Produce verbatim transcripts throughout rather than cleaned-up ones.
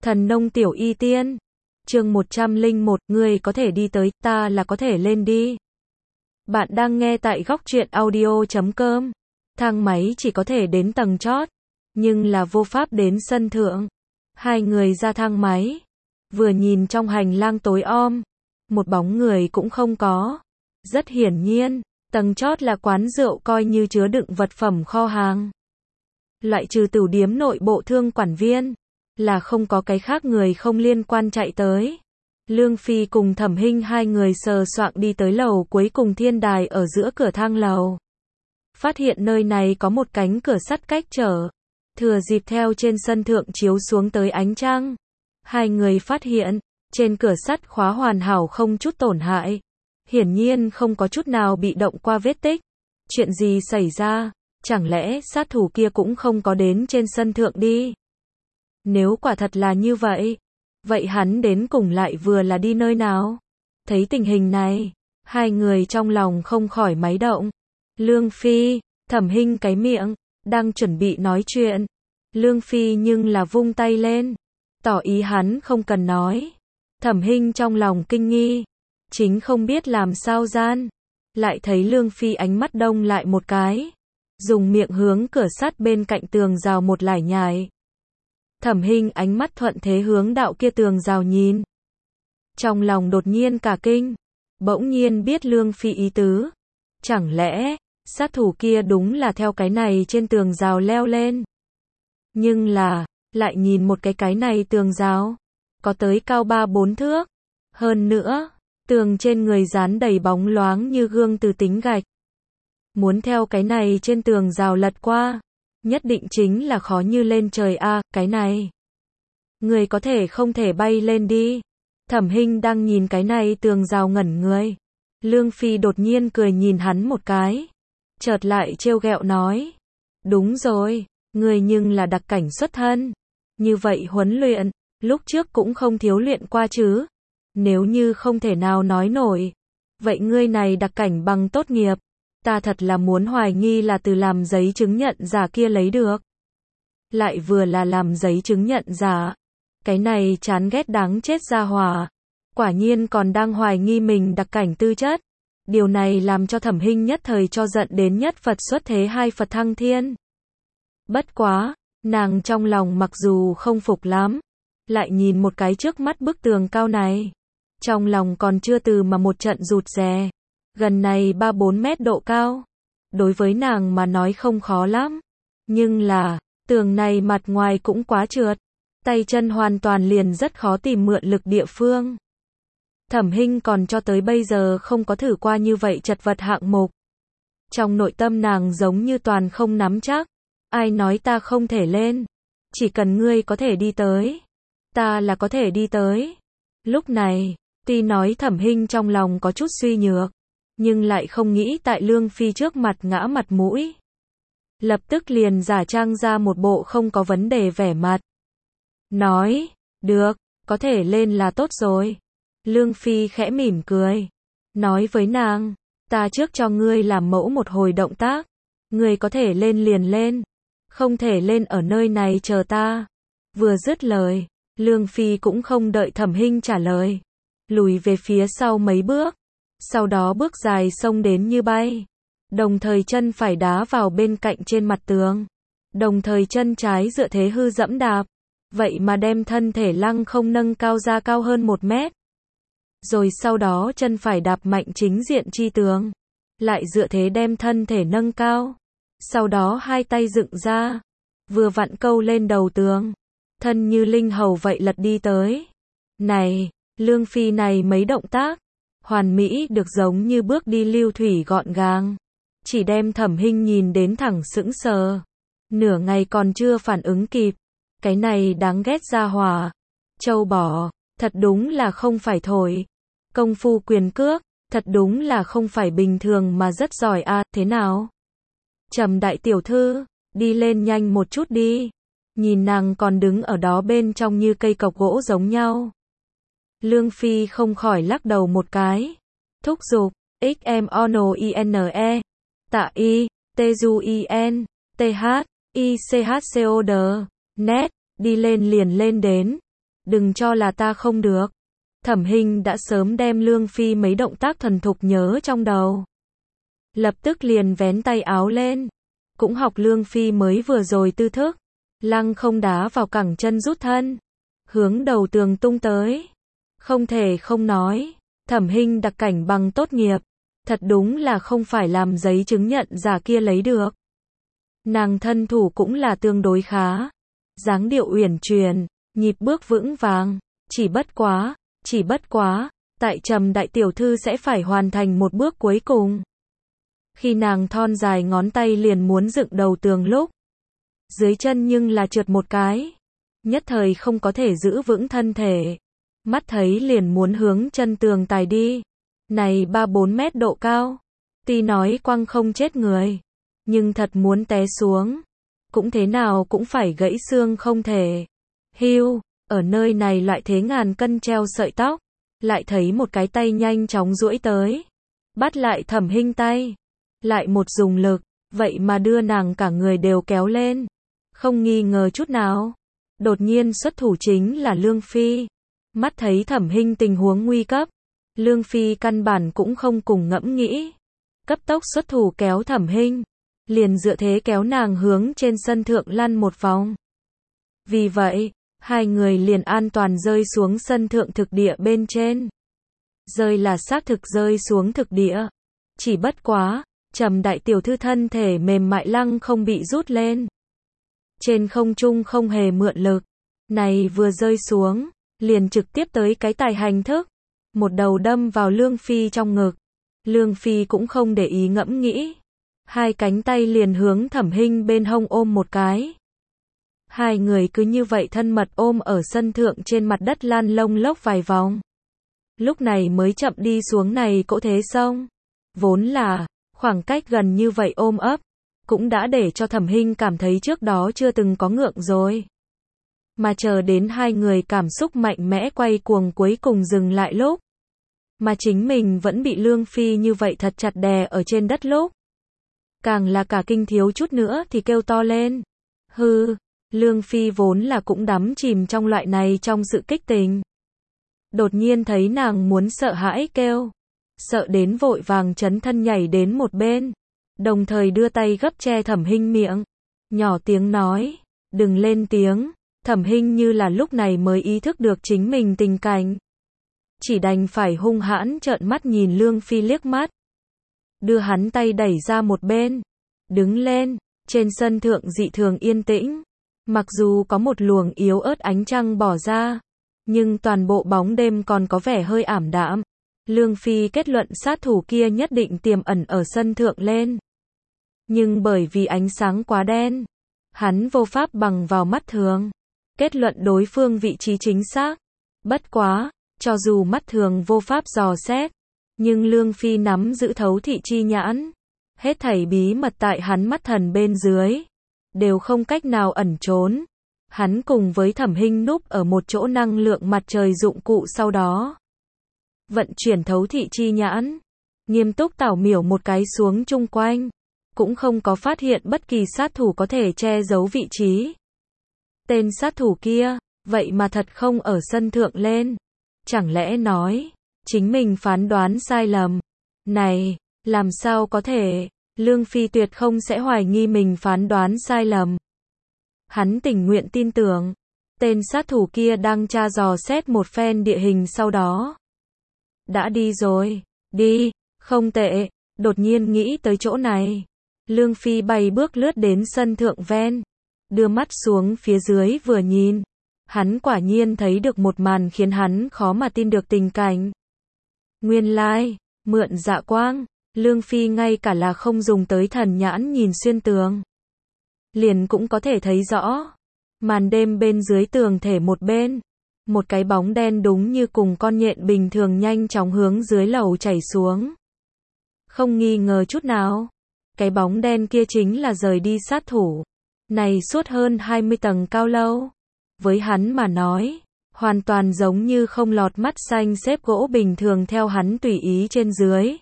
Thần nông tiểu y tiên. Chương một trăm lẻ một, ngươi có thể đi tới, ta là có thể lên đi. Bạn đang nghe tại góc truyện audio chấm com. Thang máy chỉ có thể đến tầng chót, nhưng là vô pháp đến sân thượng. Hai người ra thang máy, vừa nhìn trong hành lang tối om, một bóng người cũng không có. Rất hiển nhiên, tầng chót là quán rượu coi như chứa đựng vật phẩm kho hàng. Loại trừ tửu điếm nội bộ thương quản viên, là không có cái khác người không liên quan chạy tới. Lương Phi cùng Thẩm Hinh hai người sờ soạng đi tới lầu cuối cùng thiên đài ở giữa cửa thang lầu. Phát hiện nơi này có một cánh cửa sắt cách trở. Thừa dịp theo trên sân thượng chiếu xuống tới ánh trăng. Hai người phát hiện, trên cửa sắt khóa hoàn hảo không chút tổn hại. Hiển nhiên không có chút nào bị động qua vết tích. Chuyện gì xảy ra? Chẳng lẽ sát thủ kia cũng không có đến trên sân thượng đi? Nếu quả thật là như vậy, vậy hắn đến cùng lại vừa là đi nơi nào? Thấy tình hình này, hai người trong lòng không khỏi máy động. Lương Phi, Thẩm Hinh cái miệng, đang chuẩn bị nói chuyện. Lương Phi nhưng là vung tay lên, tỏ ý hắn không cần nói. Thẩm Hinh trong lòng kinh nghi, chính không biết làm sao gian. Lại thấy Lương Phi ánh mắt đông lại một cái, dùng miệng hướng cửa sắt bên cạnh tường rào một lải nhải. Thẩm Hinh ánh mắt thuận thế hướng đạo kia tường rào nhìn. Trong lòng đột nhiên cả kinh, bỗng nhiên biết Lương Phi ý tứ. Chẳng lẽ, sát thủ kia đúng là theo cái này trên tường rào leo lên. Nhưng là, lại nhìn một cái cái này tường rào, có tới cao ba bốn thước. Hơn nữa, tường trên người dán đầy bóng loáng như gương từ tính gạch. Muốn theo cái này trên tường rào lật qua, nhất định chính là khó như lên trời a, à, cái này. Người có thể không thể bay lên đi. Thẩm Hinh đang nhìn cái này tường rào ngẩn người. Lương Phi đột nhiên cười nhìn hắn một cái. Chợt lại trêu ghẹo nói. Đúng rồi, người nhưng là đặc cảnh xuất thân. Như vậy huấn luyện, lúc trước cũng không thiếu luyện qua chứ. Nếu như không thể nào nói nổi, vậy ngươi này đặc cảnh bằng tốt nghiệp, ta thật là muốn hoài nghi là từ làm giấy chứng nhận giả kia lấy được. Lại vừa là làm giấy chứng nhận giả. Cái này chán ghét đáng chết ra hỏa. Quả nhiên còn đang hoài nghi mình đặc cảnh tư chất. Điều này làm cho Thẩm Hinh nhất thời cho giận đến nhất Phật xuất thế hai Phật thăng thiên. Bất quá, nàng trong lòng mặc dù không phục lắm, lại nhìn một cái trước mắt bức tường cao này. Trong lòng còn chưa từ mà một trận rụt rè. Gần này ba bốn mét độ cao. Đối với nàng mà nói không khó lắm. Nhưng là, tường này mặt ngoài cũng quá trượt. Tay chân hoàn toàn liền rất khó tìm mượn lực địa phương. Thẩm Hinh còn cho tới bây giờ không có thử qua như vậy chật vật hạng mục. Trong nội tâm nàng giống như toàn không nắm chắc. Ai nói ta không thể lên? Chỉ cần ngươi có thể đi tới, ta là có thể đi tới. Lúc này, tuy nói Thẩm Hinh trong lòng có chút suy nhược, nhưng lại không nghĩ tại Lương Phi trước mặt ngã mặt mũi. Lập tức liền giả trang ra một bộ không có vấn đề vẻ mặt. Nói, được, có thể lên là tốt rồi. Lương Phi khẽ mỉm cười. Nói với nàng, ta trước cho ngươi làm mẫu một hồi động tác. Ngươi có thể lên liền lên. Không thể lên ở nơi này chờ ta. Vừa dứt lời, Lương Phi cũng không đợi Thẩm Hinh trả lời. Lùi về phía sau mấy bước. Sau đó bước dài xông đến như bay. Đồng thời chân phải đá vào bên cạnh trên mặt tường. Đồng thời chân trái dựa thế hư dẫm đạp. Vậy mà đem thân thể lăng không nâng cao ra cao hơn một mét. Rồi sau đó chân phải đạp mạnh chính diện chi tường. Lại dựa thế đem thân thể nâng cao. Sau đó hai tay dựng ra. Vừa vặn câu lên đầu tường. Thân như linh hầu vậy lật đi tới. Này, Lương Phi này mấy động tác. Hoàn mỹ được giống như bước đi lưu thủy gọn gàng. Chỉ đem Thẩm Hinh nhìn đến thẳng sững sờ. Nửa ngày còn chưa phản ứng kịp. Cái này đáng ghét ra hỏa. Châu bò, thật đúng là không phải thổi. Công phu quyền cước, thật đúng là không phải bình thường mà rất giỏi a, à, thế nào? Trầm đại tiểu thư, đi lên nhanh một chút đi. Nhìn nàng còn đứng ở đó bên trong như cây cọc gỗ giống nhau. Lương Phi không khỏi lắc đầu một cái. Thúc giục, xmonine, tạ y, tjuin, th, ichcod, net, đi lên liền lên đến. đừng cho là ta không được. Thẩm Hinh đã sớm đem Lương Phi mấy động tác thuần thục nhớ trong đầu. Lập tức liền vén tay áo lên. Cũng học Lương Phi mới vừa rồi tư thức. Lăng không đá vào cẳng chân rút thân. Hướng đầu tường tung tới. Không thể không nói. Thẩm Hinh đặc cảnh bằng tốt nghiệp. Thật đúng là không phải làm giấy chứng nhận giả kia lấy được. Nàng thân thủ cũng là tương đối khá. Dáng điệu uyển chuyển, nhịp bước vững vàng. Chỉ bất quá, chỉ bất quá, tại Trầm đại tiểu thư sẽ phải hoàn thành một bước cuối cùng. Khi nàng thon dài ngón tay liền muốn dựng đầu tường lúc, dưới chân nhưng là trượt một cái. Nhất thời không có thể giữ vững thân thể. Mắt thấy liền muốn hướng chân tường tài đi. Này ba bốn mét độ cao. Tuy nói quăng không chết người. Nhưng thật muốn té xuống. Cũng thế nào cũng phải gãy xương không thể. Hưu, ở nơi này lại thế ngàn cân treo sợi tóc. Lại thấy một cái tay nhanh chóng duỗi tới. Bắt lại Thẩm Hinh tay. Lại một dùng lực. Vậy mà đưa nàng cả người đều kéo lên. Không nghi ngờ chút nào. Đột nhiên xuất thủ chính là Lương Phi. Mắt thấy Thẩm Hinh tình huống nguy cấp. Lương Phi căn bản cũng không cùng ngẫm nghĩ. Cấp tốc xuất thủ kéo Thẩm Hinh. Liền dựa thế kéo nàng hướng trên sân thượng lăn một vòng. Vì vậy, hai người liền an toàn rơi xuống sân thượng thực địa bên trên. Rơi là xác thực rơi xuống thực địa. Chỉ bất quá, Trầm đại tiểu thư thân thể mềm mại lăng không bị rút lên. Trên không trung không hề mượn lực. Này vừa rơi xuống, liền trực tiếp tới cái tài hành thức. Một đầu đâm vào Lương Phi trong ngực. Lương Phi cũng không để ý ngẫm nghĩ. Hai cánh tay liền hướng Thẩm Hinh bên hông ôm một cái. Hai người cứ như vậy thân mật ôm ở sân thượng trên mặt đất lan lông lốc vài vòng. Lúc này mới chậm đi xuống này cỗ thế sông. Vốn là, khoảng cách gần như vậy ôm ấp. Cũng đã để cho Thẩm Hinh cảm thấy trước đó chưa từng có ngượng rồi. Mà chờ đến hai người cảm xúc mạnh mẽ quay cuồng cuối cùng dừng lại lúc. Mà chính mình vẫn bị Lương Phi như vậy thật chặt đè ở trên đất lúc. Càng là cả kinh thiếu chút nữa thì kêu to lên. Hư, Lương Phi vốn là cũng đắm chìm trong loại này trong sự kích tình. Đột nhiên thấy nàng muốn sợ hãi kêu. Sợ đến vội vàng chấn thân nhảy đến một bên. Đồng thời đưa tay gấp che Thẩm Hinh miệng. Nhỏ tiếng nói, đừng lên tiếng. Thẩm Hinh như là lúc này mới ý thức được chính mình tình cảnh. Chỉ đành phải hung hãn trợn mắt nhìn Lương Phi liếc mắt. Đưa hắn tay đẩy ra một bên. Đứng lên, trên sân thượng dị thường yên tĩnh. Mặc dù có một luồng yếu ớt ánh trăng bỏ ra. Nhưng toàn bộ bóng đêm còn có vẻ hơi ảm đạm. Lương Phi kết luận sát thủ kia nhất định tiềm ẩn ở sân thượng lên. Nhưng bởi vì ánh sáng quá đen. Hắn vô pháp bằng vào mắt thường. Kết luận đối phương vị trí chính xác. Bất quá, cho dù mắt thường vô pháp dò xét. Nhưng Lương Phi nắm giữ thấu thị chi nhãn. Hết thảy bí mật tại hắn mắt thần bên dưới. Đều không cách nào ẩn trốn. Hắn cùng với Thẩm Hinh núp ở một chỗ năng lượng mặt trời dụng cụ sau đó. Vận chuyển thấu thị chi nhãn. Nghiêm túc tảo miểu một cái xuống chung quanh. Cũng không có phát hiện bất kỳ sát thủ có thể che giấu vị trí. Tên sát thủ kia, vậy mà thật không ở sân thượng lên. Chẳng lẽ nói, chính mình phán đoán sai lầm. Này, làm sao có thể, Lương Phi tuyệt không sẽ hoài nghi mình phán đoán sai lầm. Hắn tình nguyện tin tưởng, tên sát thủ kia đang tra dò xét một phen địa hình sau đó. Đã đi rồi, đi, không tệ, đột nhiên nghĩ tới chỗ này. Lương Phi bay bước lướt đến sân thượng ven. Đưa mắt xuống phía dưới vừa nhìn. Hắn quả nhiên thấy được một màn khiến hắn khó mà tin được tình cảnh. Nguyên lai, mượn dạ quang, Lương Phi ngay cả là không dùng tới thần nhãn nhìn xuyên tường. Liền cũng có thể thấy rõ. Màn đêm bên dưới tường thể một bên. Một cái bóng đen đúng như cùng con nhện bình thường nhanh chóng hướng dưới lầu chảy xuống. Không nghi ngờ chút nào. Cái bóng đen kia chính là rời đi sát thủ. Này suốt hơn hai mươi tầng cao lâu. Với hắn mà nói, hoàn toàn giống như không lọt mắt xanh xếp gỗ bình thường theo hắn tùy ý trên dưới.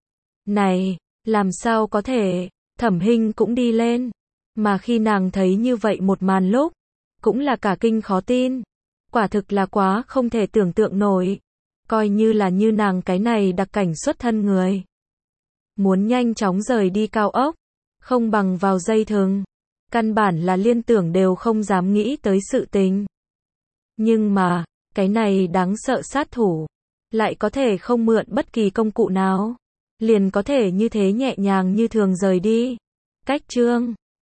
Này, làm sao có thể, Thẩm Hinh cũng đi lên. Mà khi nàng thấy như vậy một màn lúc, cũng là cả kinh khó tin. Quả thực là quá không thể tưởng tượng nổi. Coi như là như nàng cái này đặc cảnh xuất thân người. Muốn nhanh chóng rời đi cao ốc, không bằng vào dây thừng. Căn bản là liên tưởng đều không dám nghĩ tới sự tình. Nhưng mà, cái này đáng sợ sát thủ, lại có thể không mượn bất kỳ công cụ nào. Liền có thể như thế nhẹ nhàng như thường rời đi. Cách chương